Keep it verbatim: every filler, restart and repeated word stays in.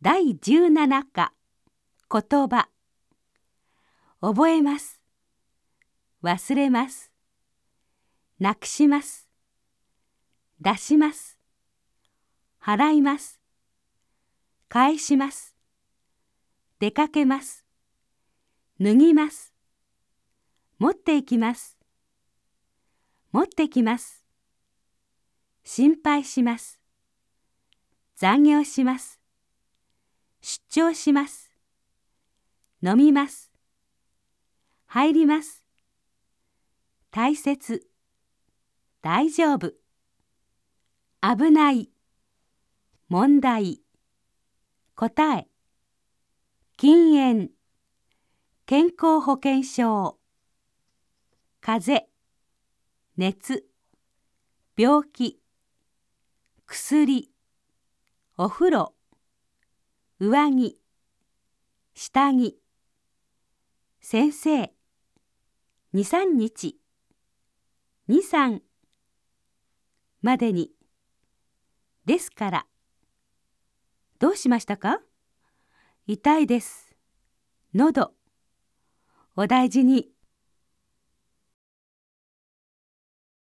だいじゅうなな課言葉。覚えます。忘れます。なくします。出します。払います。返します。出かけます。脱ぎます。持っていきます。持ってきます。心配します。残業します。出張します。飲みます。入ります。大切。大丈夫。危ない。問題。答え。禁煙。健康保険証。風邪。熱。病気。薬。お風呂。上着。下着。先生。に、さんにち。に、さんまでに。ですから。どうしましたか？痛いです。喉。お大事に。